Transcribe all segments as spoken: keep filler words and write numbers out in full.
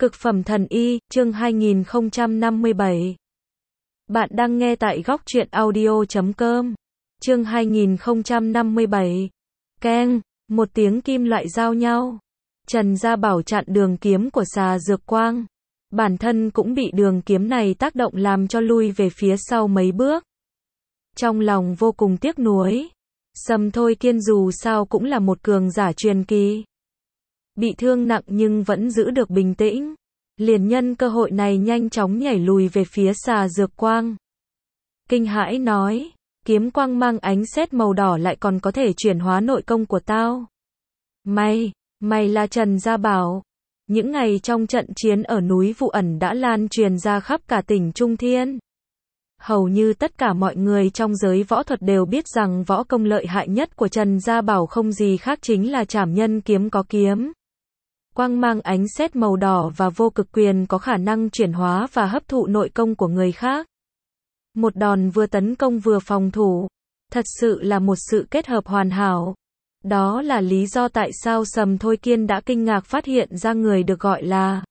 Cực phẩm thần y, chương hai nghìn không trăm năm mươi bảy. Bạn đang nghe tại góc truyện audio chấm com. Chương hai nghìn không trăm năm mươi bảy. Keng, một tiếng kim loại giao nhau. Trần Gia Bảo chặn đường kiếm của xà dược quang. Bản thân cũng bị đường kiếm này tác động làm cho lui về phía sau mấy bước. Trong lòng vô cùng tiếc nuối. Sầm Thôi Kiên dù sao cũng là một cường giả truyền kỳ. Bị thương nặng nhưng vẫn giữ được bình tĩnh. Liền nhân cơ hội này nhanh chóng nhảy lùi về phía xà dược quang. Kinh hãi nói, kiếm quang mang ánh sét màu đỏ lại còn có thể chuyển hóa nội công của tao. Mày, mày là Trần Gia Bảo. Những ngày trong trận chiến ở núi Vụ Ẩn đã lan truyền ra khắp cả tỉnh Trung Thiên. Hầu như tất cả mọi người trong giới võ thuật đều biết rằng võ công lợi hại nhất của Trần Gia Bảo không gì khác chính là trảm nhân kiếm có kiếm. Quang mang ánh sét màu đỏ và vô cực quyền có khả năng chuyển hóa và hấp thụ nội công của người khác. Một đòn vừa tấn công vừa phòng thủ. Thật sự là một sự kết hợp hoàn hảo. Đó là lý do tại sao Sầm Thôi Kiên đã kinh ngạc phát hiện ra người được gọi là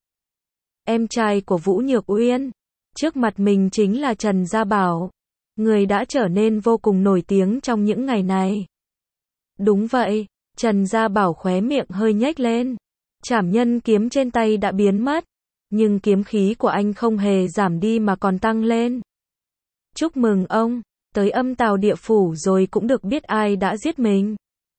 em trai của Vũ Nhược Uyên. Trước mặt mình chính là Trần Gia Bảo. Người đã trở nên vô cùng nổi tiếng trong những ngày này. Đúng vậy, Trần Gia Bảo khóe miệng hơi nhếch lên. Trảm nhân kiếm trên tay đã biến mất, nhưng kiếm khí của anh không hề giảm đi mà còn tăng lên. Chúc mừng ông, tới âm tào địa phủ rồi cũng được biết ai đã giết mình.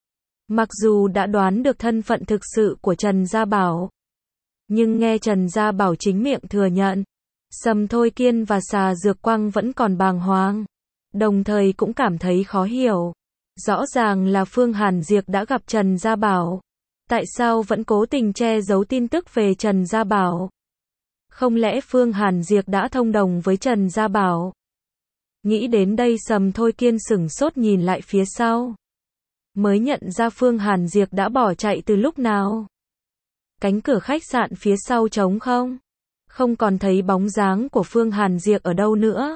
Mặc dù đã đoán được thân phận thực sự của Trần Gia Bảo, nhưng nghe Trần Gia Bảo chính miệng thừa nhận, Sầm Thôi Kiên và xà dược quang vẫn còn bàng hoàng, đồng thời cũng cảm thấy khó hiểu. Rõ ràng là Phương Hàn Diệp đã gặp Trần Gia Bảo. Tại sao vẫn cố tình che giấu tin tức về Trần Gia Bảo? Không lẽ Phương Hàn Diệp đã thông đồng với Trần Gia Bảo? Nghĩ đến đây Sầm Thôi Kiên sửng sốt nhìn lại phía sau. Mới nhận ra Phương Hàn Diệp đã bỏ chạy từ lúc nào. Cánh cửa khách sạn phía sau trống không? Không còn thấy bóng dáng của Phương Hàn Diệp ở đâu nữa.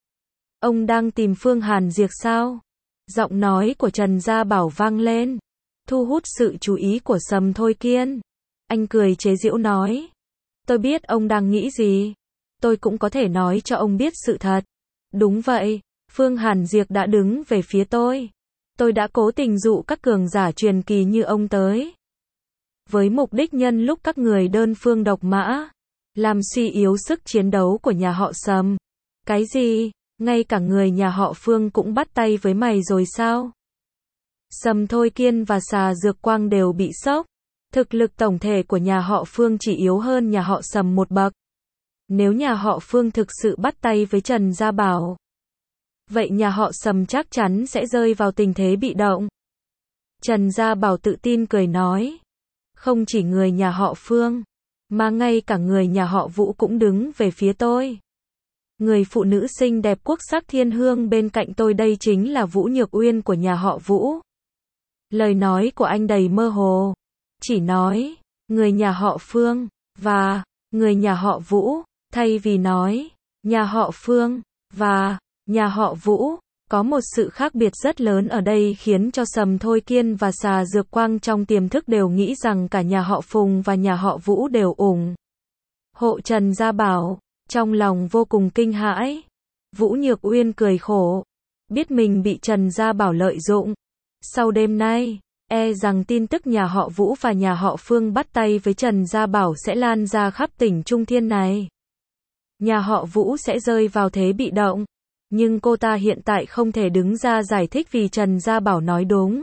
Ông đang tìm Phương Hàn Diệp sao? Giọng nói của Trần Gia Bảo vang lên, thu hút sự chú ý của Sầm Thôi Kiên. Anh cười chế giễu nói, tôi biết ông đang nghĩ gì. Tôi cũng có thể nói cho ông biết sự thật. Đúng vậy, Phương Hàn Diệp đã đứng về phía tôi. Tôi đã cố tình dụ các cường giả truyền kỳ như ông tới. Với mục đích nhân lúc các người đơn phương độc mã, làm suy yếu sức chiến đấu của nhà họ Sầm. Cái gì? Ngay cả người nhà họ Phương cũng bắt tay với mày rồi sao? Sầm Thôi Kiên và xà dược quang đều bị sốc. Thực lực tổng thể của nhà họ Phương chỉ yếu hơn nhà họ Sầm một bậc. Nếu nhà họ Phương thực sự bắt tay với Trần Gia Bảo, vậy nhà họ Sầm chắc chắn sẽ rơi vào tình thế bị động. Trần Gia Bảo tự tin cười nói, không chỉ người nhà họ Phương, mà ngay cả người nhà họ Vũ cũng đứng về phía tôi. Người phụ nữ xinh đẹp quốc sắc thiên hương bên cạnh tôi đây chính là Vũ Nhược Uyên của nhà họ Vũ. Lời nói của anh đầy mơ hồ. Chỉ nói, người nhà họ Phương, và, người nhà họ Vũ, thay vì nói, nhà họ Phương, và, nhà họ Vũ. Có một sự khác biệt rất lớn ở đây khiến cho Sầm Thôi Kiên và xà dược quang trong tiềm thức đều nghĩ rằng cả nhà họ Phùng và nhà họ Vũ đều ủng hộ Trần Gia Bảo. Trong lòng vô cùng kinh hãi. Vũ Nhược Uyên cười khổ, biết mình bị Trần Gia Bảo lợi dụng. Sau đêm nay, e rằng tin tức nhà họ Vũ và nhà họ Phương bắt tay với Trần Gia Bảo sẽ lan ra khắp tỉnh Trung Thiên này. Nhà họ Vũ sẽ rơi vào thế bị động. Nhưng cô ta hiện tại không thể đứng ra giải thích vì Trần Gia Bảo nói đúng.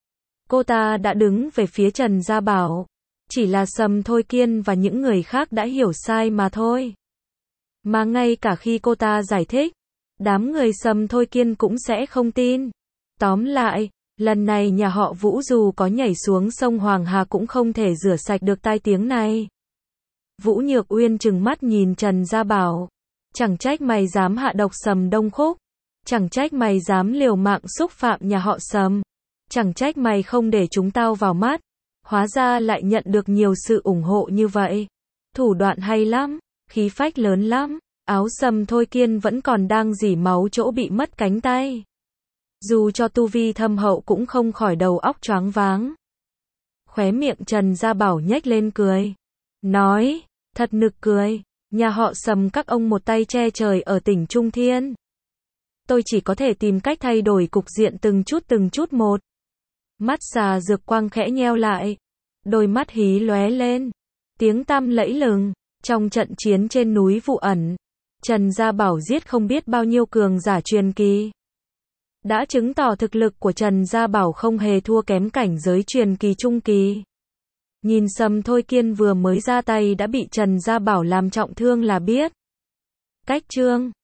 Cô ta đã đứng về phía Trần Gia Bảo. Chỉ là Sầm Thôi Kiên và những người khác đã hiểu sai mà thôi. Mà ngay cả khi cô ta giải thích, đám người Sầm Thôi Kiên cũng sẽ không tin. Tóm lại, lần này nhà họ Vũ dù có nhảy xuống sông Hoàng Hà cũng không thể rửa sạch được tai tiếng này. Vũ Nhược Uyên trừng mắt nhìn Trần Gia Bảo. Chẳng trách mày dám hạ độc Sầm Đông Khúc. Chẳng trách mày dám liều mạng xúc phạm nhà họ Sầm. Chẳng trách mày không để chúng tao vào mắt. Hóa ra lại nhận được nhiều sự ủng hộ như vậy. Thủ đoạn hay lắm, khí phách lớn lắm. Áo Sầm Thôi Kiên vẫn còn đang rỉ máu chỗ bị mất cánh tay. Dù cho tu vi thâm hậu cũng không khỏi đầu óc choáng váng. Khóe miệng Trần Gia Bảo nhếch lên cười. Nói, Thật nực cười, nhà họ Sầm các ông một tay che trời ở tỉnh Trung Thiên. Tôi chỉ có thể tìm cách thay đổi cục diện từng chút từng chút một. Mắt Xà Dược Quang khẽ nheo lại, đôi mắt hí lóe lên, tiếng tăm lẫy lừng. Trong trận chiến trên núi Vụ Ẩn, Trần Gia Bảo giết không biết bao nhiêu cường giả truyền kỳ, đã chứng tỏ thực lực của Trần Gia Bảo không hề thua kém cảnh giới truyền kỳ trung kỳ. Nhìn Sầm Thôi Kiên vừa mới ra tay đã bị Trần Gia Bảo làm trọng thương là biết. Cách chương